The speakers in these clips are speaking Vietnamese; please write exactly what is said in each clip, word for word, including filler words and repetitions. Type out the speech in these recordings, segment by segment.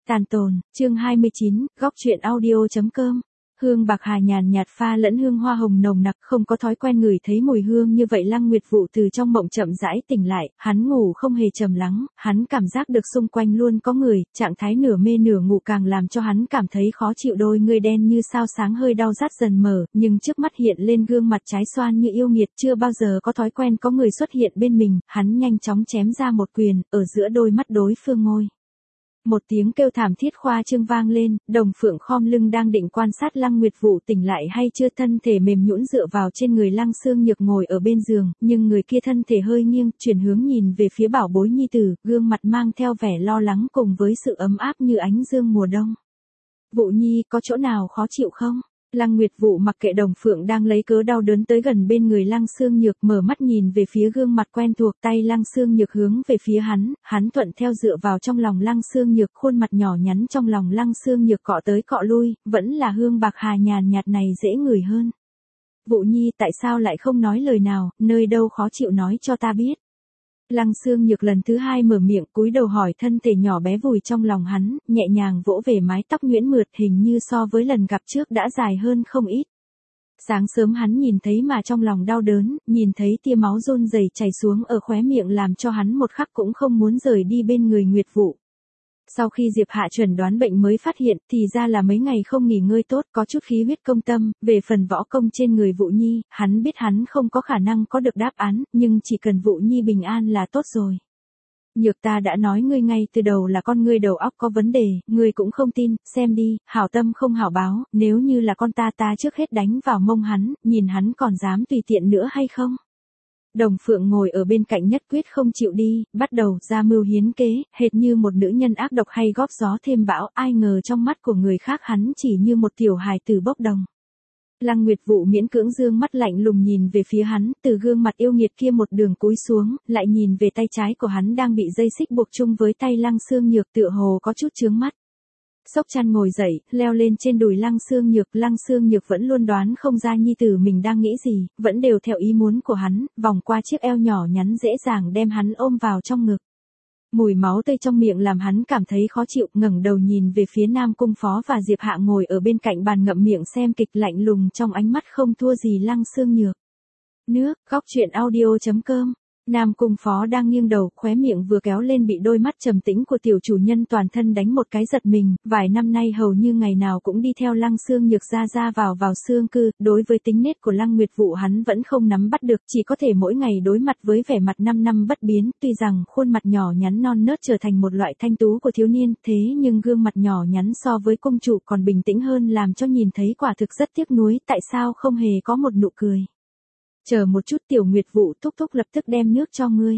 Tàn tồn, chương hai mươi chín, góc truyện audio.com. Hương bạc hà nhàn nhạt pha lẫn hương hoa hồng nồng nặc, không có thói quen ngửi thấy mùi hương như vậy. Lăng Nguyệt Vũ từ trong mộng chậm rãi tỉnh lại, hắn ngủ không hề trầm lắng, hắn cảm giác được xung quanh luôn có người, trạng thái nửa mê nửa ngủ càng làm cho hắn cảm thấy khó chịu. Đôi người đen như sao sáng hơi đau rát dần mở, nhưng trước mắt hiện lên gương mặt trái xoan như yêu nghiệt, chưa bao giờ có thói quen có người xuất hiện bên mình, hắn nhanh chóng chém ra một quyền, ở giữa đôi mắt đối phương ngôi. Một tiếng kêu thảm thiết khoa trương vang lên, Đồng Phượng khom lưng đang định quan sát Lăng Nguyệt Vũ tỉnh lại hay chưa, thân thể mềm nhũn dựa vào trên người Lăng Xương Nhược ngồi ở bên giường, nhưng người kia thân thể hơi nghiêng, chuyển hướng nhìn về phía bảo bối nhi tử, gương mặt mang theo vẻ lo lắng cùng với sự ấm áp như ánh dương mùa đông. Vũ Nhi, có chỗ nào khó chịu không? Lăng Nguyệt Vũ mặc kệ Đồng Phượng đang lấy cớ đau đớn tới gần bên người Lăng Xương Nhược, mở mắt nhìn về phía gương mặt quen thuộc, tay Lăng Xương Nhược hướng về phía hắn, hắn thuận theo dựa vào trong lòng Lăng Xương Nhược, khuôn mặt nhỏ nhắn trong lòng Lăng Xương Nhược cọ tới cọ lui, vẫn là hương bạc hà nhàn nhạt này dễ ngửi hơn. Vũ Nhi, tại sao lại không nói lời nào, nơi đâu khó chịu nói cho ta biết. Lăng Xương Nhược lần thứ hai mở miệng, cúi đầu hỏi, thân thể nhỏ bé vùi trong lòng hắn, nhẹ nhàng vỗ về mái tóc nhuyễn mượt, hình như so với lần gặp trước đã dài hơn không ít. Sáng sớm hắn nhìn thấy mà trong lòng đau đớn, nhìn thấy tia máu run rẩy chảy xuống ở khóe miệng làm cho hắn một khắc cũng không muốn rời đi bên người Nguyệt Vũ. Sau khi Diệp Hạ chuẩn đoán bệnh mới phát hiện, thì ra là mấy ngày không nghỉ ngơi tốt, có chút khí huyết công tâm, về phần võ công trên người Vũ Nhi, hắn biết hắn không có khả năng có được đáp án, nhưng chỉ cần Vũ Nhi bình an là tốt rồi. Nhược ta đã nói ngươi ngay từ đầu là con ngươi đầu óc có vấn đề, ngươi cũng không tin, xem đi, hảo tâm không hảo báo, nếu như là con ta ta trước hết đánh vào mông hắn, nhìn hắn còn dám tùy tiện nữa hay không. Đồng Phượng ngồi ở bên cạnh nhất quyết không chịu đi, bắt đầu ra mưu hiến kế, hệt như một nữ nhân ác độc hay góp gió thêm bão, ai ngờ trong mắt của người khác hắn chỉ như một tiểu hài tử bốc đồng. Lăng Nguyệt Vũ miễn cưỡng dương mắt lạnh lùng nhìn về phía hắn, từ gương mặt yêu nghiệt kia một đường cúi xuống, lại nhìn về tay trái của hắn đang bị dây xích buộc chung với tay Lăng Xương Nhược, tựa hồ có chút chướng mắt. Sốc chăn ngồi dậy, leo lên trên đùi Lăng Xương Nhược, Lăng Xương Nhược vẫn luôn đoán không ra nhi tử mình đang nghĩ gì, vẫn đều theo ý muốn của hắn, vòng qua chiếc eo nhỏ nhắn dễ dàng đem hắn ôm vào trong ngực. Mùi máu tươi trong miệng làm hắn cảm thấy khó chịu, ngẩng đầu nhìn về phía Nam Cung Phó và Diệp Hạ ngồi ở bên cạnh bàn ngậm miệng xem kịch, lạnh lùng trong ánh mắt không thua gì Lăng Xương Nhược. Nước, góc truyện audio.com. Nam Cung Phó đang nghiêng đầu, khóe miệng vừa kéo lên bị đôi mắt trầm tĩnh của tiểu chủ nhân toàn thân đánh một cái giật mình, vài năm nay hầu như ngày nào cũng đi theo Lăng Xương Nhược ra ra vào vào xương cư, đối với tính nết của Lăng Nguyệt Vũ hắn vẫn không nắm bắt được, chỉ có thể mỗi ngày đối mặt với vẻ mặt năm năm bất biến, tuy rằng khuôn mặt nhỏ nhắn non nớt trở thành một loại thanh tú của thiếu niên, thế nhưng gương mặt nhỏ nhắn so với công chủ còn bình tĩnh hơn, làm cho nhìn thấy quả thực rất tiếc nuối, tại sao không hề có một nụ cười. Chờ một chút, tiểu Nguyệt Vũ, thúc thúc lập tức đem nước cho ngươi.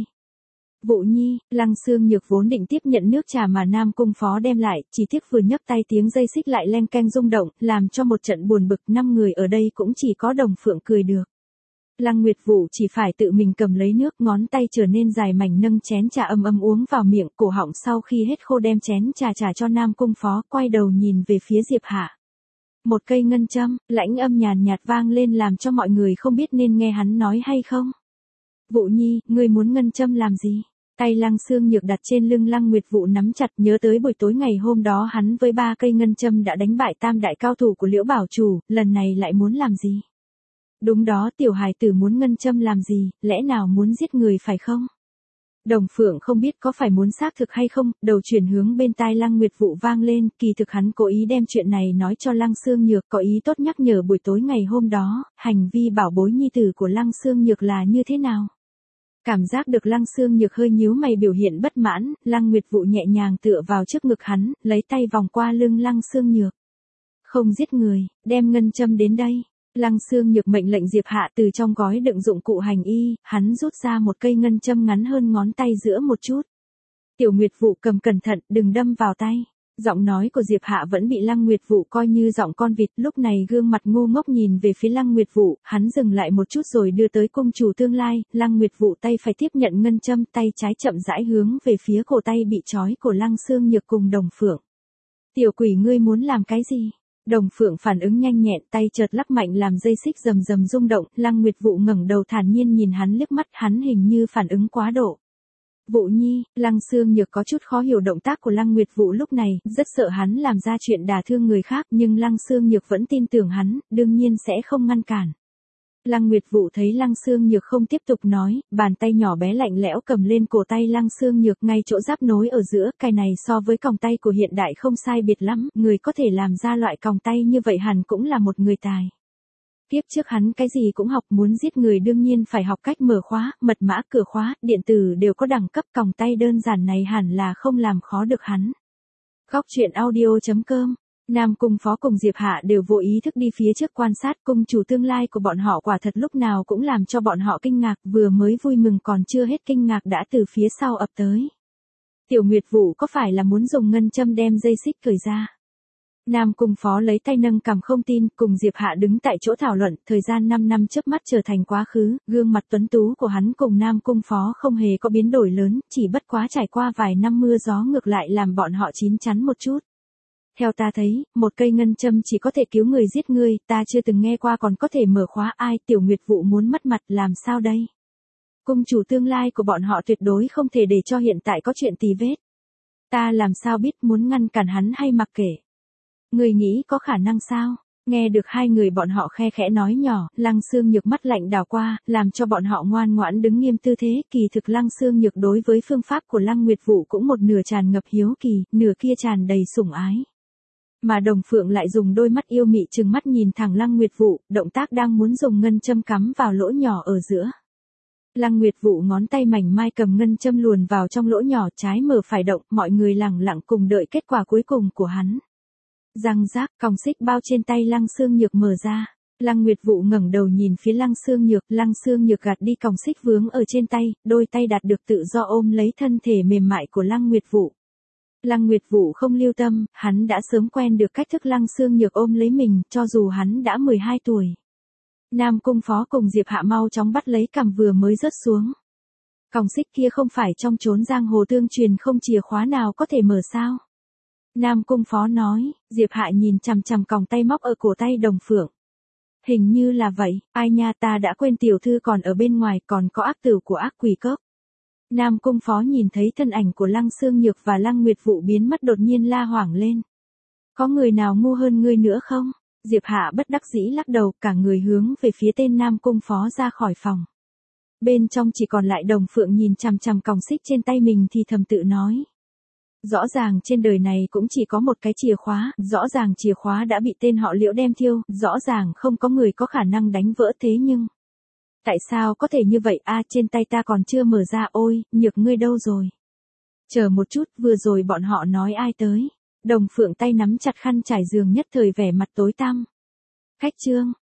Vũ Nhi, Lăng Xương Nhược vốn định tiếp nhận nước trà mà Nam Cung Phó đem lại, chỉ tiếc vừa nhấc tay tiếng dây xích lại leng keng rung động, làm cho một trận buồn bực, năm người ở đây cũng chỉ có Đồng Phượng cười được. Lăng Nguyệt Vũ chỉ phải tự mình cầm lấy nước, ngón tay trở nên dài mảnh nâng chén trà âm âm uống vào miệng, cổ họng sau khi hết khô đem chén trà trà cho Nam Cung Phó, quay đầu nhìn về phía Diệp Hạ. Một cây ngân châm, lãnh âm nhàn nhạt vang lên làm cho mọi người không biết nên nghe hắn nói hay không. Vũ Nhi, ngươi muốn ngân châm làm gì? Tay Lăng Xương Nhược đặt trên lưng Lăng Nguyệt Vũ nắm chặt, nhớ tới buổi tối ngày hôm đó hắn với ba cây ngân châm đã đánh bại tam đại cao thủ của Liễu Bảo Chủ, lần này lại muốn làm gì? Đúng đó, tiểu hài tử muốn ngân châm làm gì, lẽ nào muốn giết người phải không? Đồng Phượng không biết có phải muốn xác thực hay không, đầu chuyển hướng bên tai Lăng Nguyệt Vũ vang lên, kỳ thực hắn cố ý đem chuyện này nói cho Lăng Xương Nhược, có ý tốt nhắc nhở buổi tối ngày hôm đó, hành vi bảo bối nhi tử của Lăng Xương Nhược là như thế nào. Cảm giác được Lăng Xương Nhược hơi nhíu mày biểu hiện bất mãn, Lăng Nguyệt Vũ nhẹ nhàng tựa vào trước ngực hắn, lấy tay vòng qua lưng Lăng Xương Nhược. Không giết người, đem ngân châm đến đây. Lăng Xương Nhược mệnh lệnh Diệp Hạ từ trong gói đựng dụng cụ hành y, hắn rút ra một cây ngân châm ngắn hơn ngón tay giữa một chút. Tiểu Nguyệt Vũ cầm cẩn thận, đừng đâm vào tay. Giọng nói của Diệp Hạ vẫn bị Lăng Nguyệt Vũ coi như giọng con vịt, lúc này gương mặt ngu ngốc nhìn về phía Lăng Nguyệt Vũ, hắn dừng lại một chút rồi đưa tới cung chủ tương lai, Lăng Nguyệt Vũ tay phải tiếp nhận ngân châm, tay trái chậm rãi hướng về phía cổ tay bị trói của Lăng Xương Nhược cùng Đồng Phượng. Tiểu quỷ, ngươi muốn làm cái gì? Đồng Phượng phản ứng nhanh nhẹn, tay chợt lắc mạnh làm dây xích rầm rầm rung động, Lăng Nguyệt Vũ ngẩng đầu thản nhiên nhìn hắn liếc mắt, hắn hình như phản ứng quá độ. Vũ Nhi, Lăng Xương Nhược có chút khó hiểu động tác của Lăng Nguyệt Vũ lúc này, rất sợ hắn làm ra chuyện đả thương người khác, nhưng Lăng Xương Nhược vẫn tin tưởng hắn, đương nhiên sẽ không ngăn cản. Lăng Nguyệt Vũ thấy Lăng Xương Nhược không tiếp tục nói, bàn tay nhỏ bé lạnh lẽo cầm lên cổ tay Lăng Xương Nhược ngay chỗ giáp nối ở giữa, cái này so với còng tay của hiện đại không sai biệt lắm, người có thể làm ra loại còng tay như vậy hẳn cũng là một người tài. Tiếp trước hắn cái gì cũng học, muốn giết người đương nhiên phải học cách mở khóa, mật mã, cửa khóa, điện tử đều có đẳng cấp, còng tay đơn giản này hẳn là không làm khó được hắn. Góc truyện audio chấm com. Nam Cung Phó cùng Diệp Hạ đều vô ý thức đi phía trước quan sát, cung chủ tương lai của bọn họ quả thật lúc nào cũng làm cho bọn họ kinh ngạc, vừa mới vui mừng còn chưa hết kinh ngạc đã từ phía sau ập tới. Tiểu Nguyệt Vũ có phải là muốn dùng ngân châm đem dây xích cởi ra? Nam Cung Phó lấy tay nâng cằm không tin, cùng Diệp Hạ đứng tại chỗ thảo luận, thời gian năm năm chớp mắt trở thành quá khứ, gương mặt tuấn tú của hắn cùng Nam Cung Phó không hề có biến đổi lớn, chỉ bất quá trải qua vài năm mưa gió ngược lại làm bọn họ chín chắn một chút. Theo ta thấy, một cây ngân châm chỉ có thể cứu người giết người, ta chưa từng nghe qua còn có thể mở khóa, ai, Tiểu Nguyệt Vũ muốn mất mặt làm sao đây? Cung chủ tương lai của bọn họ tuyệt đối không thể để cho hiện tại có chuyện tì vết. Ta làm sao biết muốn ngăn cản hắn hay mặc kệ? Người nghĩ có khả năng sao? Nghe được hai người bọn họ khe khẽ nói nhỏ, Lăng Xương Nhược mắt lạnh đảo qua, làm cho bọn họ ngoan ngoãn đứng nghiêm tư thế, kỳ thực Lăng Xương Nhược đối với phương pháp của Lăng Nguyệt Vũ cũng một nửa tràn ngập hiếu kỳ, nửa kia tràn đầy sủng ái. Mà Đồng Phượng lại dùng đôi mắt yêu mị trừng mắt nhìn thẳng Lăng Nguyệt Vũ, động tác đang muốn dùng ngân châm cắm vào lỗ nhỏ ở giữa. Lăng Nguyệt Vũ ngón tay mảnh mai cầm ngân châm luồn vào trong lỗ nhỏ, trái mở phải động, mọi người lặng lặng cùng đợi kết quả cuối cùng của hắn. Răng rác, còng xích bao trên tay Lăng Xương Nhược mở ra. Lăng Nguyệt Vũ ngẩng đầu nhìn phía Lăng Xương Nhược, Lăng Xương Nhược gạt đi còng xích vướng ở trên tay, đôi tay đạt được tự do ôm lấy thân thể mềm mại của Lăng Nguyệt Vũ. Lăng Nguyệt Vũ không lưu tâm, hắn đã sớm quen được cách thức Lăng Xương Nhược ôm lấy mình, cho dù hắn đã mười hai tuổi. Nam Cung Phó cùng Diệp Hạ mau chóng bắt lấy cằm vừa mới rớt xuống. Còng xích kia không phải trong chốn giang hồ tương truyền không chìa khóa nào có thể mở sao? Nam Cung Phó nói, Diệp Hạ nhìn chằm chằm còng tay móc ở cổ tay Đồng Phượng. Hình như là vậy, ai nha, ta đã quên tiểu thư còn ở bên ngoài, còn có ác tử của ác quỷ cốc. Nam Cung Phó nhìn thấy thân ảnh của Lăng Xương Nhược và Lăng Nguyệt Vũ biến mất đột nhiên la hoảng lên. Có người nào ngu hơn ngươi nữa không? Diệp Hạ bất đắc dĩ lắc đầu, cả người hướng về phía tên Nam Cung Phó ra khỏi phòng. Bên trong chỉ còn lại Đồng Phượng nhìn chằm chằm còng xích trên tay mình thì thầm tự nói. Rõ ràng trên đời này cũng chỉ có một cái chìa khóa, rõ ràng chìa khóa đã bị tên họ Liễu đem thiêu, rõ ràng không có người có khả năng đánh vỡ thế nhưng... Tại sao có thể như vậy a à, trên tay ta còn chưa mở ra, ôi, Nhược ngươi đâu rồi? Chờ một chút, vừa rồi bọn họ nói ai tới? Đồng Phượng tay nắm chặt khăn trải giường nhất thời vẻ mặt tối tăm. Khách trương,